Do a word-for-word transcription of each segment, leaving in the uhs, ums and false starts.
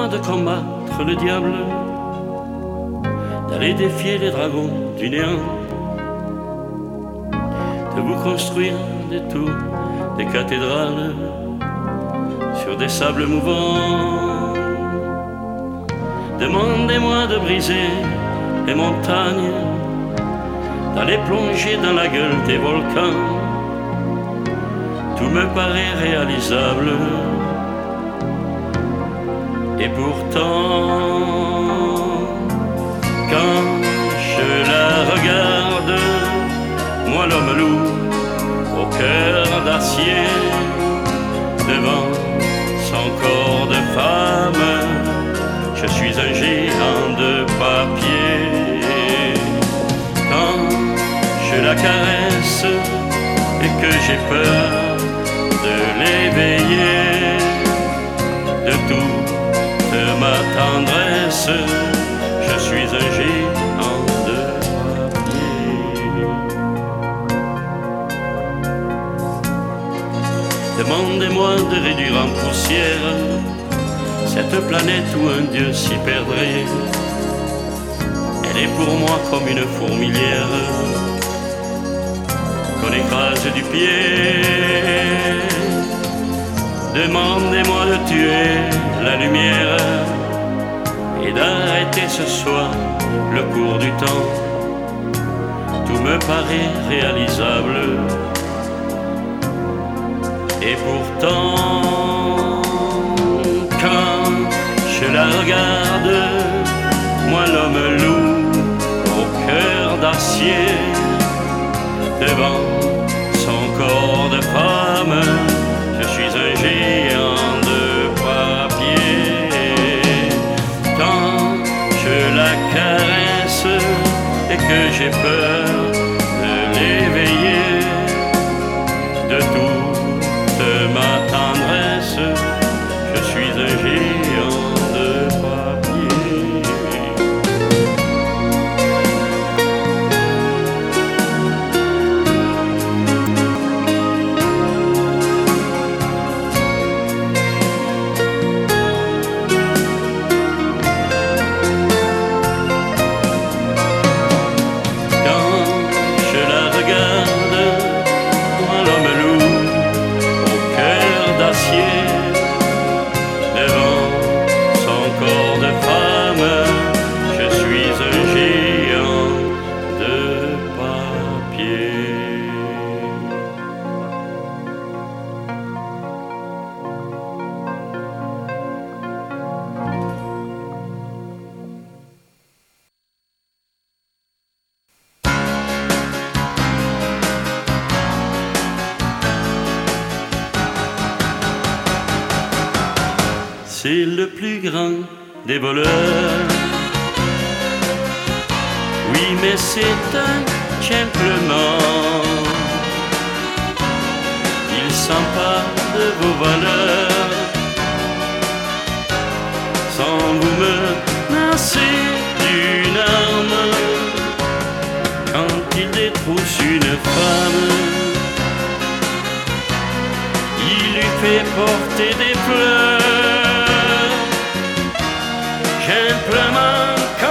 moi de combattre le diable, d'aller défier les dragons du néant, de vous construire des tours, des cathédrales sur des sables mouvants. Demandez-moi de briser les montagnes, d'aller plonger dans la gueule des volcans. Tout me paraît réalisable. Et pourtant, quand je la regarde, moi l'homme loup, au cœur d'acier, devant son corps de femme, je suis un géant de papier. Quand je la caresse et que j'ai peur de l'éveiller, de toute ma tendresse, je suis un géant de papier. Demandez-moi de réduire en poussière cette planète où un dieu s'y perdrait. Elle est pour moi comme une fourmilière qu'on écrase du pied. Demandez-moi de tuer la lumière et d'arrêter ce soir le cours du temps. Tout me paraît réalisable. Et pourtant, quand je la regarde, moi l'homme loup, au cœur d'acier, devant son corps de femme, je suis un géant de papier. Quand je la caresse et que j'ai peur de l'éveiller, de toute ma tendresse, je suis un géant de papier. C'est le plus grand des voleurs. Oui, mais c'est un gentleman. Il s'empare de vos valeurs sans vous menacer d'une arme. Quand il détrousse une femme, il lui fait porter des fleurs. Gentleman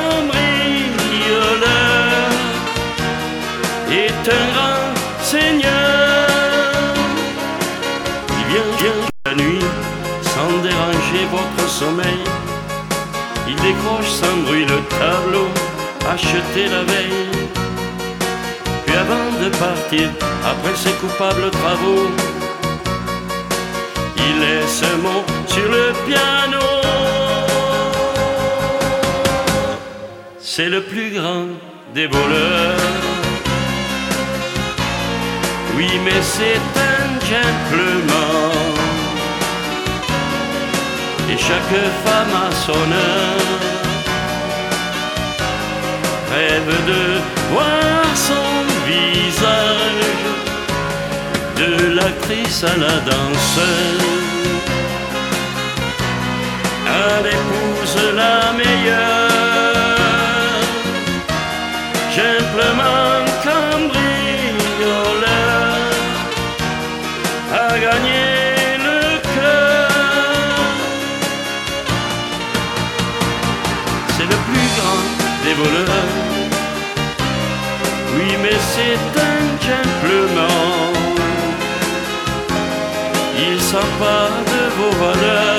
cambrioleur est un grand seigneur. Il vient bien la nuit sans déranger votre sommeil. Il décroche sans bruit le tableau acheté la veille. Puis avant de partir, après ses coupables travaux, il laisse un mot sur le piano. C'est le plus grand des voleurs. Oui, mais c'est un gentleman. Et chaque femme à son heure rêve de voir son visage, de l'actrice à la danseuse, à l'épouse la meilleure. Gentleman cambrioleur a gagné le cœur voleur. Oui, mais c'est un gentleman. Il s'empare de vos valeurs.